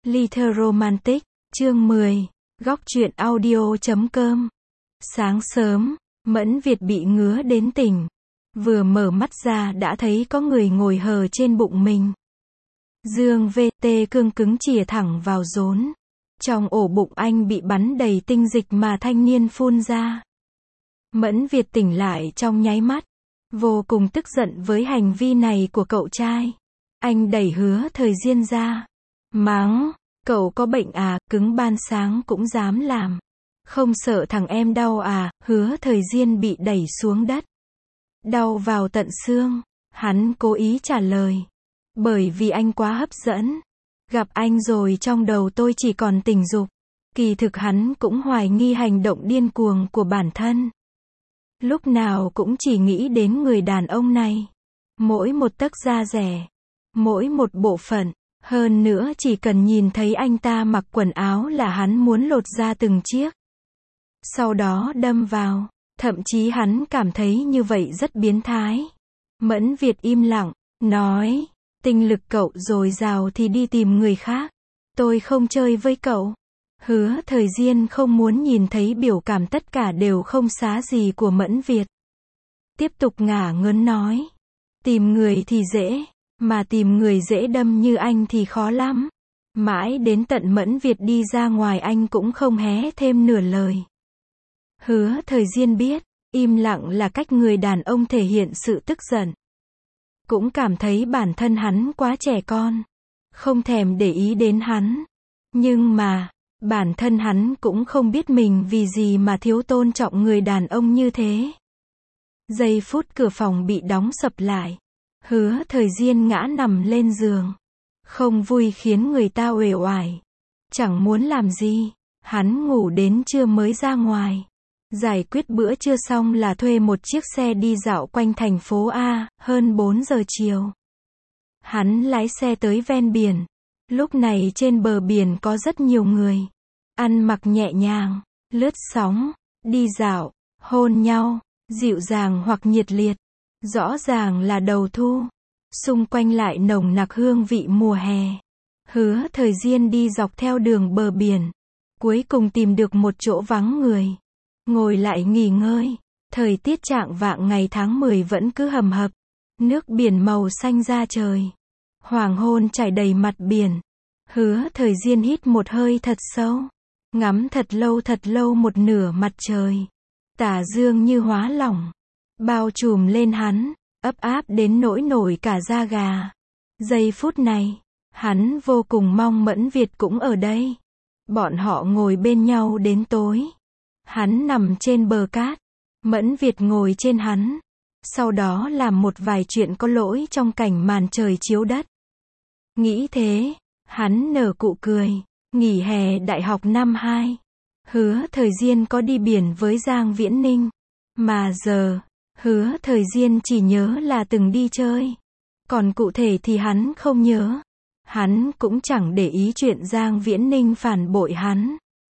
Little Romantic, chương 10, góc truyện audio.com. Sáng sớm, Mẫn Việt bị ngứa đến tỉnh. Vừa mở mắt ra đã thấy có người ngồi hờ trên bụng mình. Dương VT cương cứng chìa thẳng vào rốn. Trong ổ bụng anh bị bắn đầy tinh dịch mà thanh niên phun ra. Mẫn Việt tỉnh lại trong nháy mắt. Vô cùng tức giận với hành vi này của cậu trai. Anh đẩy Hứa Thời Diên ra. Mắng, cậu có bệnh à, cứng ban sáng cũng dám làm. Không sợ thằng em đau à, Hứa Thời Diên bị đẩy xuống đất. Đau vào tận xương, hắn cố ý trả lời. Bởi vì anh quá hấp dẫn. Gặp anh rồi trong đầu tôi chỉ còn tình dục. Kỳ thực hắn cũng hoài nghi hành động điên cuồng của bản thân. Lúc nào cũng chỉ nghĩ đến người đàn ông này. Mỗi một tấc da rẻ, mỗi một bộ phận. Hơn nữa chỉ cần nhìn thấy anh ta mặc quần áo là hắn muốn lột ra từng chiếc. Sau đó đâm vào. Thậm chí hắn cảm thấy như vậy rất biến thái. Mẫn Việt im lặng, nói, tinh lực cậu dồi dào thì đi tìm người khác. Tôi không chơi với cậu. Hứa Thời Diên không muốn nhìn thấy biểu cảm tất cả đều không xá gì của Mẫn Việt. Tiếp tục ngả ngớn nói. Tìm người thì dễ, mà tìm người dễ đâm như anh thì khó lắm. Mãi đến tận Mẫn Việt đi ra ngoài anh cũng không hé thêm nửa lời. Hứa Thời Diên biết, im lặng là cách người đàn ông thể hiện sự tức giận. Cũng cảm thấy bản thân hắn quá trẻ con. Không thèm để ý đến hắn. Nhưng mà, bản thân hắn cũng không biết mình vì gì mà thiếu tôn trọng người đàn ông như thế. Giây phút cửa phòng bị đóng sập lại. Hứa Thời Diên ngã nằm lên giường. Không vui khiến người ta uể oải. Chẳng muốn làm gì. Hắn ngủ đến trưa mới ra ngoài. Giải quyết bữa trưa xong là thuê một chiếc xe đi dạo quanh thành phố A, hơn 4 giờ chiều. Hắn lái xe tới ven biển. Lúc này trên bờ biển có rất nhiều người. Ăn mặc nhẹ nhàng, lướt sóng, đi dạo, hôn nhau, dịu dàng hoặc nhiệt liệt. Rõ ràng là đầu thu. Xung quanh lại nồng nặc hương vị mùa hè. Hứa Thời Diên đi dọc theo đường bờ biển. Cuối cùng tìm được một chỗ vắng người. Ngồi lại nghỉ ngơi. Thời tiết chạng vạng ngày tháng 10 vẫn cứ hầm hập. Nước biển màu xanh da trời. Hoàng hôn trải đầy mặt biển. Hứa Thời Diên hít một hơi thật sâu. Ngắm thật lâu một nửa mặt trời. Tà dương như hóa lỏng. Bao trùm lên hắn. Ấp áp đến nỗi nổi cả da gà. Giây phút này, hắn vô cùng mong Mẫn Việt cũng ở đây. Bọn họ ngồi bên nhau đến tối. Hắn nằm trên bờ cát. Mẫn Việt ngồi trên hắn. Sau đó làm một vài chuyện có lỗi trong cảnh màn trời chiếu đất. Nghĩ thế, hắn nở cụ cười. Nghỉ hè đại học năm 2. Hứa Thời Diên có đi biển với Giang Viễn Ninh. Mà giờ, Hứa Thời Diên chỉ nhớ là từng đi chơi. Còn cụ thể thì hắn không nhớ. Hắn cũng chẳng để ý chuyện Giang Viễn Ninh phản bội hắn.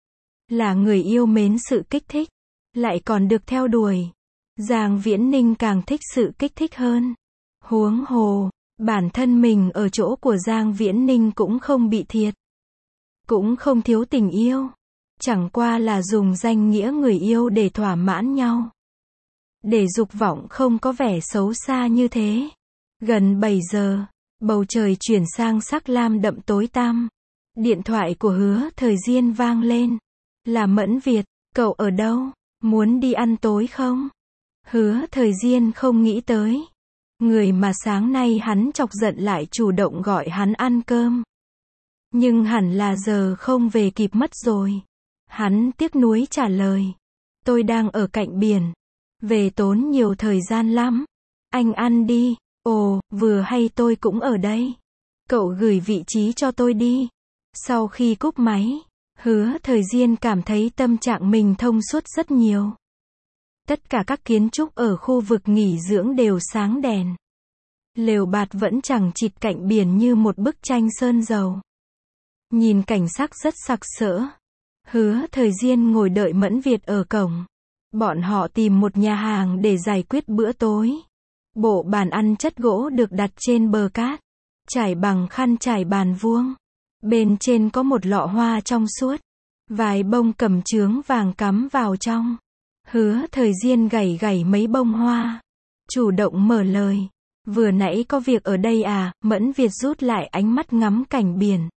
Là người yêu mến sự kích thích. Lại còn được theo đuổi. Giang Viễn Ninh càng thích sự kích thích hơn. Huống hồ, bản thân mình ở chỗ của Giang Viễn Ninh cũng không bị thiệt. Cũng không thiếu tình yêu. Chẳng qua là dùng danh nghĩa người yêu để thỏa mãn nhau. Để dục vọng không có vẻ xấu xa như thế. Gần 7 giờ, bầu trời chuyển sang sắc lam đậm tối tăm. Điện thoại của Hứa Thời Diên vang lên. Là Mẫn Việt, cậu ở đâu? Muốn đi ăn tối không? Hứa Thời Diên không nghĩ tới. Người mà sáng nay hắn chọc giận lại chủ động gọi hắn ăn cơm. Nhưng hẳn là giờ không về kịp mất rồi. Hắn tiếc nuối trả lời. Tôi đang ở cạnh biển. Về tốn nhiều thời gian lắm. Anh ăn đi. Ồ, vừa hay tôi cũng ở đây. Cậu gửi vị trí cho tôi đi. Sau khi cúp máy, Hứa Thời Diên cảm thấy tâm trạng mình thông suốt rất nhiều. Tất cả các kiến trúc ở khu vực nghỉ dưỡng đều sáng đèn. Lều bạt vẫn chằng chịt cạnh biển như một bức tranh sơn dầu. Nhìn cảnh sắc rất sặc sỡ. Hứa Thời Diên ngồi đợi Mẫn Việt ở cổng. Bọn họ tìm một nhà hàng để giải quyết bữa tối. Bộ bàn ăn chất gỗ được đặt trên bờ cát. Trải bằng khăn trải bàn vuông. Bên trên có một lọ hoa trong suốt. Vài bông cẩm chướng vàng cắm vào trong. Hứa Thời Diên gảy gảy mấy bông hoa. Chủ động mở lời. Vừa nãy có việc ở đây à? Mẫn Việt rút lại ánh mắt ngắm cảnh biển.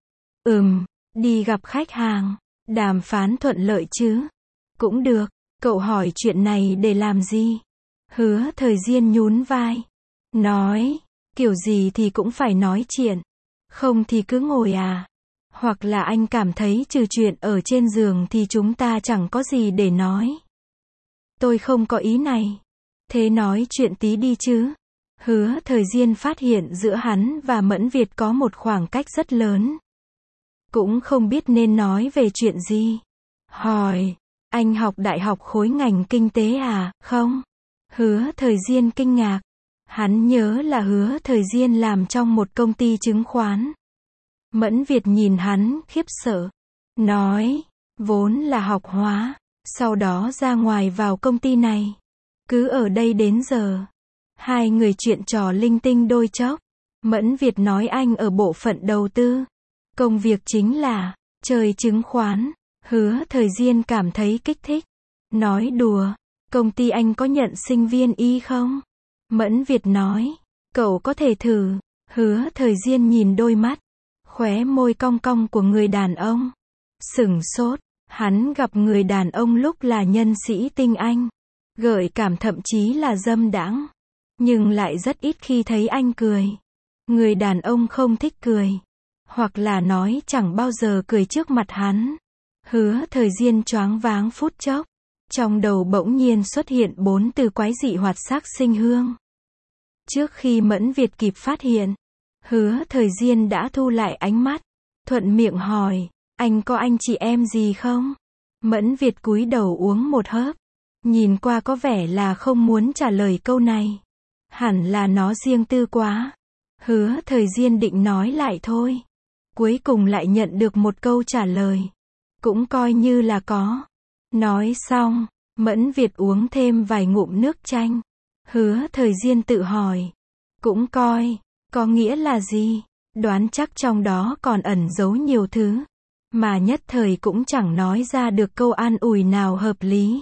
Đi gặp khách hàng. Đàm phán thuận lợi chứ? Cũng được. Cậu hỏi chuyện này để làm gì? Hứa Thời Diên nhún vai. Nói, kiểu gì thì cũng phải nói chuyện. Không thì cứ ngồi à? Hoặc là anh cảm thấy trừ chuyện ở trên giường thì chúng ta chẳng có gì để nói. Tôi không có ý này. Thế nói chuyện tí đi chứ. Hứa Thời Diên phát hiện giữa hắn và Mẫn Việt có một khoảng cách rất lớn. Cũng không biết nên nói về chuyện gì. Hỏi, anh học đại học khối ngành kinh tế à? Không. Hứa Thời Diên kinh ngạc. Hắn nhớ là Hứa Thời Diên làm trong một công ty chứng khoán. Mẫn Việt nhìn hắn, khiếp sợ. Nói, vốn là học hóa. Sau đó ra ngoài vào công ty này. Cứ ở đây đến giờ. Hai người chuyện trò linh tinh đôi chốc. Mẫn Việt nói anh ở bộ phận đầu tư. Công việc chính là chơi chứng khoán. Hứa Thời Diên cảm thấy kích thích. Nói đùa, công ty anh có nhận sinh viên y không? Mẫn Việt nói, cậu có thể thử. Hứa Thời Diên nhìn đôi mắt, khóe môi cong cong của người đàn ông. Sửng sốt, hắn gặp người đàn ông lúc là nhân sĩ tinh anh. Gợi cảm thậm chí là dâm đãng. Nhưng lại rất ít khi thấy anh cười. Người đàn ông không thích cười. Hoặc là nói chẳng bao giờ cười trước mặt hắn. Hứa Thời Diên choáng váng phút chốc. Trong đầu bỗng nhiên xuất hiện 4 từ quái dị hoạt sắc sinh hương. Trước khi Mẫn Việt kịp phát hiện, Hứa Thời Diên đã thu lại ánh mắt. Thuận miệng hỏi, anh có anh chị em gì không? Mẫn Việt cúi đầu uống một hớp. Nhìn qua có vẻ là không muốn trả lời câu này. Hẳn là nó riêng tư quá. Hứa Thời Diên định nói lại thôi. Cuối cùng lại nhận được một câu trả lời. Cũng coi như là có. Nói xong, Mẫn Việt uống thêm vài ngụm nước chanh. Hứa Thời Diên tự hỏi. Cũng coi, có nghĩa là gì? Đoán chắc trong đó còn ẩn giấu nhiều thứ. Mà nhất thời cũng chẳng nói ra được câu an ủi nào hợp lý.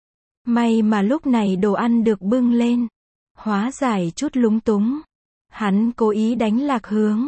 May mà lúc này đồ ăn được bưng lên. Hóa giải chút lúng túng. Hắn cố ý đánh lạc hướng.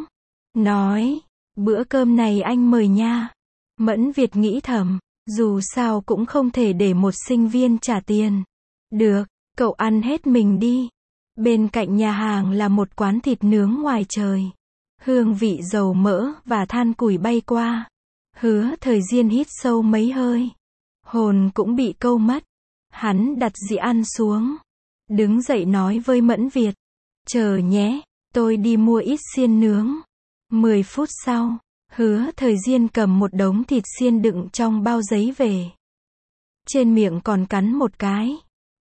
Nói, bữa cơm này anh mời nha. Mẫn Việt nghĩ thầm, dù sao cũng không thể để một sinh viên trả tiền. Được, cậu ăn hết mình đi. Bên cạnh nhà hàng là một quán thịt nướng ngoài trời. Hương vị dầu mỡ và than củi bay qua. Hứa Thời Diên hít sâu mấy hơi. Hồn cũng bị câu mất. Hắn đặt dĩa ăn xuống. Đứng dậy nói với Mẫn Việt. Chờ nhé, tôi đi mua ít xiên nướng. 10 phút sau, Hứa Thời Diên cầm một đống thịt xiên đựng trong bao giấy về. Trên miệng còn cắn một cái.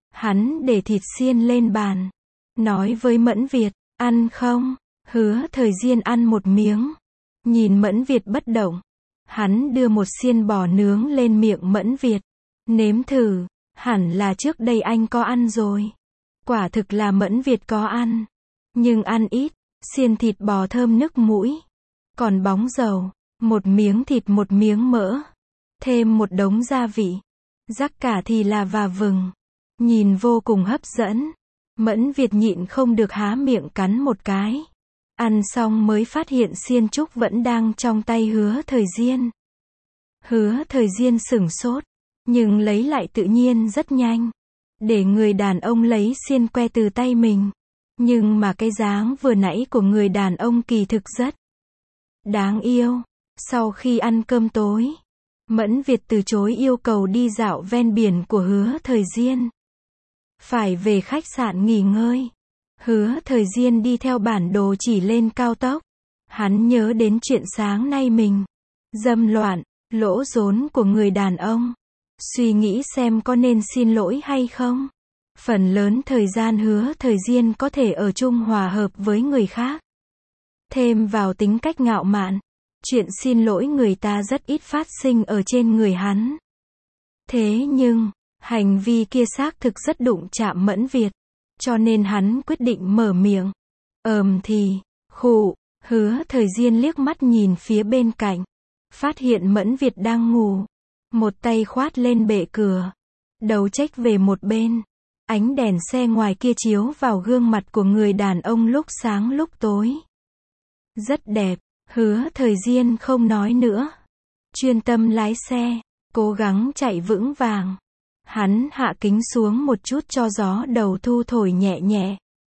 Hắn để thịt xiên lên bàn. Nói với Mẫn Việt, ăn không? Hứa Thời Diên ăn một miếng. Nhìn Mẫn Việt bất động. Hắn đưa một xiên bò nướng lên miệng Mẫn Việt. Nếm thử, hẳn là trước đây anh có ăn rồi. Quả thực là Mẫn Việt có ăn. Nhưng ăn ít, xiên thịt bò thơm nức mũi. Còn bóng dầu, một miếng thịt một miếng mỡ. Thêm một đống gia vị. Rắc cả thì là và vừng. Nhìn vô cùng hấp dẫn. Mẫn Việt nhịn không được há miệng cắn một cái. Ăn xong mới phát hiện xiên trúc vẫn đang trong tay Hứa Thời Diên. Hứa Thời Diên sửng sốt. Nhưng lấy lại tự nhiên rất nhanh. Để người đàn ông lấy xiên que từ tay mình. Nhưng mà cái dáng vừa nãy của người đàn ông kỳ thực rất đáng yêu. Sau khi ăn cơm tối, Mẫn Việt từ chối yêu cầu đi dạo ven biển của Hứa Thời Diên. Phải về khách sạn nghỉ ngơi. Hứa Thời Diên đi theo bản đồ chỉ lên cao tốc. Hắn nhớ đến chuyện sáng nay mình dâm loạn, lỗ rốn của người đàn ông. Suy nghĩ xem có nên xin lỗi hay không. Phần lớn thời gian Hứa Thời Diên có thể ở chung hòa hợp với người khác. Thêm vào tính cách ngạo mạn, chuyện xin lỗi người ta rất ít phát sinh ở trên người hắn. Thế nhưng, hành vi kia xác thực rất đụng chạm Mẫn Việt. Cho nên hắn quyết định mở miệng. Thì, khụ, Hứa Thời Diên liếc mắt nhìn phía bên cạnh. Phát hiện Mẫn Việt đang ngủ. Một tay khoát lên bệ cửa. Đầu chếch về một bên. Ánh đèn xe ngoài kia chiếu vào gương mặt của người đàn ông lúc sáng lúc tối. Rất đẹp. Hứa Thời Diên không nói nữa. Chuyên tâm lái xe. Cố gắng chạy vững vàng. Hắn hạ kính xuống một chút cho gió đầu thu thổi nhẹ nhẹ.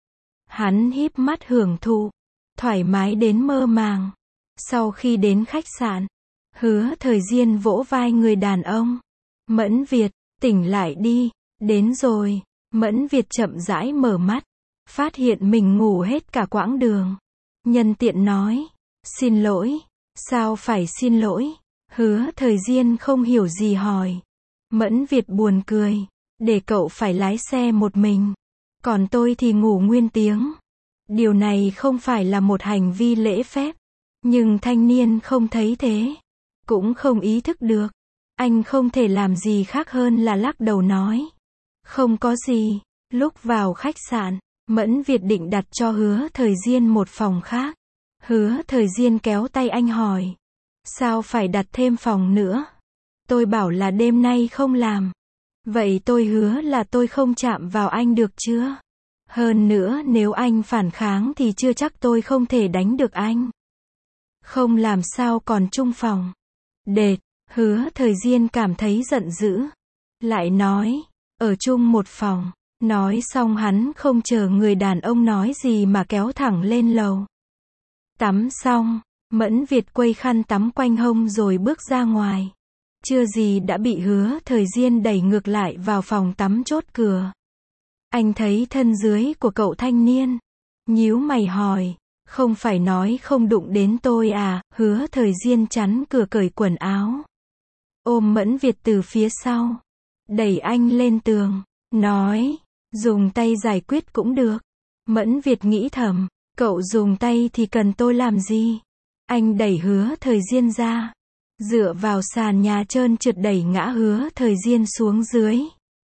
Hắn híp mắt hưởng thụ. Thoải mái đến mơ màng. Sau khi đến khách sạn, Hứa Thời Diên vỗ vai người đàn ông. Mẫn Việt, tỉnh lại đi. Đến rồi. Mẫn Việt chậm rãi mở mắt. Phát hiện mình ngủ hết cả quãng đường. Nhân tiện nói. Xin lỗi. Sao phải xin lỗi? Hứa Thời Diên không hiểu gì hỏi. Mẫn Việt buồn cười. Để cậu phải lái xe một mình. Còn tôi thì ngủ nguyên tiếng. Điều này không phải là một hành vi lễ phép. Nhưng thanh niên không thấy thế. Cũng không ý thức được. Anh không thể làm gì khác hơn là lắc đầu nói. Không có gì. Lúc vào khách sạn, Mẫn Việt định đặt cho Hứa Thời Diên một phòng khác. Hứa Thời Diên kéo tay anh hỏi. Sao phải đặt thêm phòng nữa? Tôi bảo là đêm nay không làm. Vậy tôi hứa là tôi không chạm vào anh được chưa? Hơn nữa nếu anh phản kháng thì chưa chắc tôi không thể đánh được anh. Không làm sao còn chung phòng. Đệt, Hứa Thời Diên cảm thấy giận dữ. Lại nói, ở chung một phòng. Nói xong hắn không chờ người đàn ông nói gì mà kéo thẳng lên lầu. Tắm xong, Mẫn Việt quây khăn tắm quanh hông rồi bước ra ngoài. Chưa gì đã bị Hứa Thời Diên đẩy ngược lại vào phòng tắm chốt cửa. Anh thấy thân dưới của cậu thanh niên. Nhíu mày hỏi. Không phải nói không đụng đến tôi à? Hứa Thời Diên chắn cửa cởi quần áo. Ôm Mẫn Việt từ phía sau. Đẩy anh lên tường. Nói. Dùng tay giải quyết cũng được. Mẫn Việt nghĩ thầm. Cậu dùng tay thì cần tôi làm gì? Anh đẩy Hứa Thời Diên ra. Dựa vào sàn nhà trơn trượt đẩy ngã Hứa Thời Diên xuống dưới.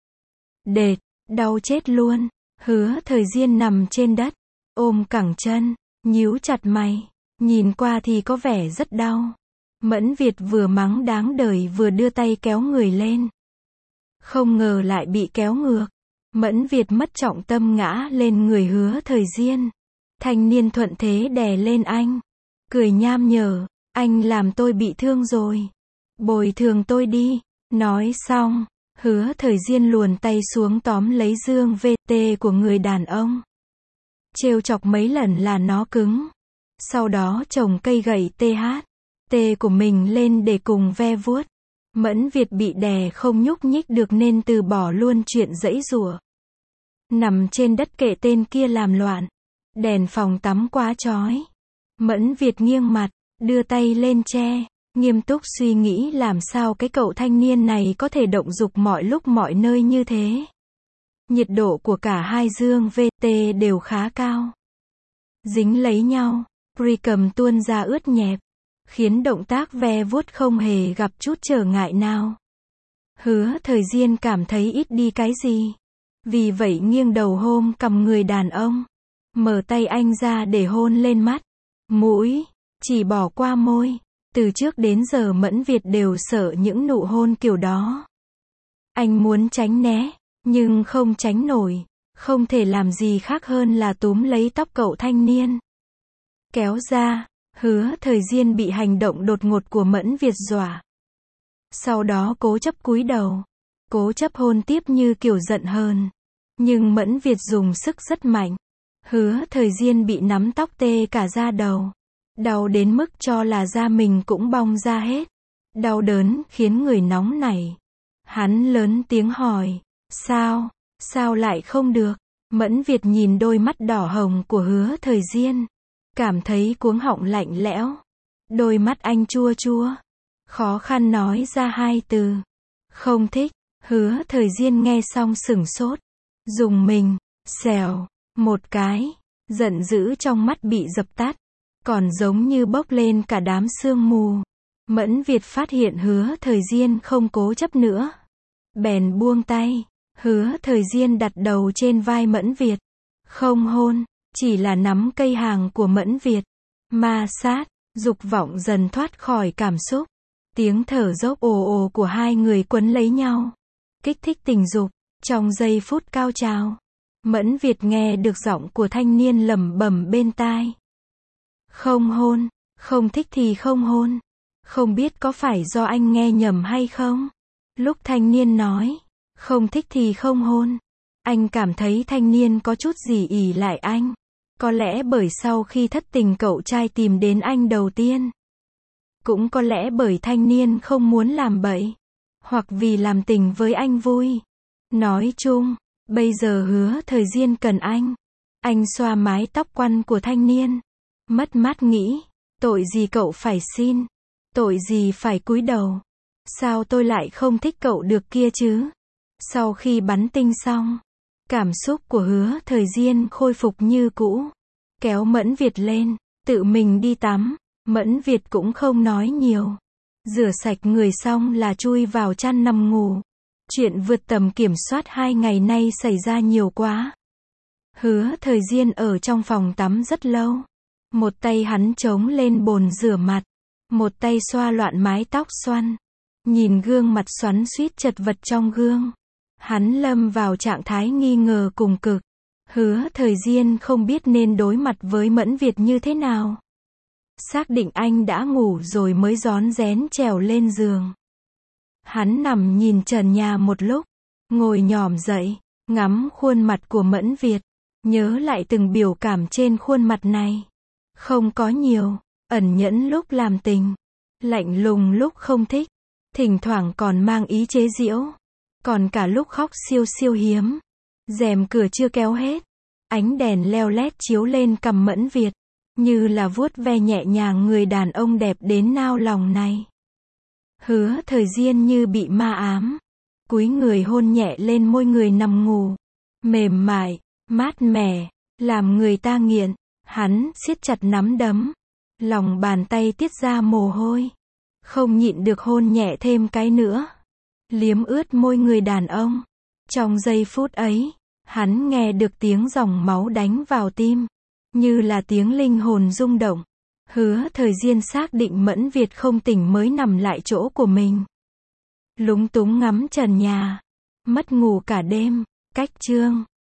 Đệt, đau chết luôn. Hứa Thời Diên nằm trên đất. Ôm cẳng chân. Nhíu chặt mày. Nhìn qua thì có vẻ rất đau. Mẫn Việt vừa mắng đáng đời vừa đưa tay kéo người lên. Không ngờ lại bị kéo ngược. Mẫn Việt mất trọng tâm ngã lên người Hứa Thời Diên. Thanh niên thuận thế đè lên anh. Cười nham nhở. Anh làm tôi bị thương rồi. Bồi thường tôi đi. Nói xong, Hứa Thời Diên luồn tay xuống tóm lấy dương VT của người đàn ông. Trêu chọc mấy lần là nó cứng. Sau đó trồng cây gậy THT của mình lên để cùng ve vuốt. Mẫn Việt bị đè không nhúc nhích được nên từ bỏ luôn chuyện giãy giụa. Nằm trên đất kệ tên kia làm loạn. Đèn phòng tắm quá chói. Mẫn Việt nghiêng mặt, đưa tay lên che, nghiêm túc suy nghĩ làm sao cái cậu thanh niên này có thể động dục mọi lúc mọi nơi như thế. Nhiệt độ của cả hai dương VT đều khá cao. Dính lấy nhau, pre-cum tuôn ra ướt nhẹp, khiến động tác ve vuốt không hề gặp chút trở ngại nào. Hứa Thời Diên cảm thấy ít đi cái gì. Vì vậy nghiêng đầu hôn cầm người đàn ông. Mở tay anh ra để hôn lên mắt, mũi, chỉ bỏ qua môi. Từ trước đến giờ Mẫn Việt đều sợ những nụ hôn kiểu đó. Anh muốn tránh né, nhưng không tránh nổi. Không thể làm gì khác hơn là túm lấy tóc cậu thanh niên. Kéo ra, Hứa Thời Diên bị hành động đột ngột của Mẫn Việt dọa. Sau đó cố chấp cúi đầu. Cố chấp hôn tiếp như kiểu giận hờn. Nhưng Mẫn Việt dùng sức rất mạnh. Hứa Thời Diên bị nắm tóc tê cả da đầu. Đau đến mức cho là da mình cũng bong ra hết. Đau đớn khiến người nóng nảy. Hắn lớn tiếng hỏi. Sao lại không được? Mẫn Việt nhìn đôi mắt đỏ hồng của Hứa Thời Diên. Cảm thấy cuống họng lạnh lẽo. Đôi mắt anh chua chua. Khó khăn nói ra hai từ. Không thích. Hứa Thời Diên nghe xong sửng sốt. Dùng mình. Xèo. Một cái. Giận dữ trong mắt bị dập tắt. Còn giống như bốc lên cả đám sương mù. Mẫn Việt phát hiện Hứa Thời Diên không cố chấp nữa. Bèn buông tay. Hứa Thời Diên đặt đầu trên vai Mẫn Việt. Không hôn. Chỉ là nắm cây hàng của Mẫn Việt. ma sát, dục vọng dần thoát khỏi cảm xúc. Tiếng thở dốc ồ ồ của hai người quấn lấy nhau, kích thích tình dục. Trong giây phút cao trào, Mẫn Việt nghe được giọng của thanh niên lẩm bẩm bên tai. Không hôn, không thích thì không hôn. Không biết có phải do anh nghe nhầm hay không? Lúc thanh niên nói, không thích thì không hôn, anh cảm thấy thanh niên có chút gì ỷ lại anh. Có lẽ bởi sau khi thất tình cậu trai tìm đến anh đầu tiên. Cũng có lẽ bởi thanh niên không muốn làm bậy. Hoặc vì làm tình với anh vui. Nói chung, bây giờ Hứa Thời Diên cần anh. Anh xoa mái tóc quăn của thanh niên. Mất mát nghĩ, tội gì cậu phải xin? Tội gì phải cúi đầu? Sao tôi lại không thích cậu được kia chứ? Sau khi bắn tinh xong, cảm xúc của Hứa Thời Diên khôi phục như cũ. Kéo Mẫn Việt lên, tự mình đi tắm. Mẫn Việt cũng không nói nhiều. Rửa sạch người xong là chui vào chăn nằm ngủ. Chuyện vượt tầm kiểm soát 2 ngày nay xảy ra nhiều quá. Hứa Thời Diên ở trong phòng tắm rất lâu. Một tay hắn chống lên bồn rửa mặt. Một tay xoa loạn mái tóc xoăn. Nhìn gương mặt xoắn xuýt chật vật trong gương. Hắn lâm vào trạng thái nghi ngờ cùng cực. Hứa Thời Diên không biết nên đối mặt với Mẫn Việt như thế nào. Xác định anh đã ngủ rồi mới rón rén trèo lên giường. Hắn nằm nhìn trần nhà một lúc. Ngồi nhòm dậy, ngắm khuôn mặt của Mẫn Việt. Nhớ lại từng biểu cảm trên khuôn mặt này. Không có nhiều, ẩn nhẫn lúc làm tình. Lạnh lùng lúc không thích. Thỉnh thoảng còn mang ý chế giễu. Còn cả lúc khóc siêu siêu hiếm. Rèm cửa chưa kéo hết. Ánh đèn leo lét chiếu lên cằm Mẫn Việt. Như là vuốt ve nhẹ nhàng người đàn ông đẹp đến nao lòng này. Hứa Thời Diên như bị ma ám. Cúi người hôn nhẹ lên môi người nằm ngủ. Mềm mại, mát mẻ, làm người ta nghiện. Hắn siết chặt nắm đấm. Lòng bàn tay tiết ra mồ hôi. Không nhịn được hôn nhẹ thêm cái nữa. Liếm ướt môi người đàn ông. Trong giây phút ấy, hắn nghe được tiếng dòng máu đánh vào tim. Như là tiếng linh hồn rung động. Hứa Thời Diên xác định Mẫn Việt không tỉnh mới nằm lại chỗ của mình. Lúng túng ngắm trần nhà. Mất ngủ cả đêm. Cách chương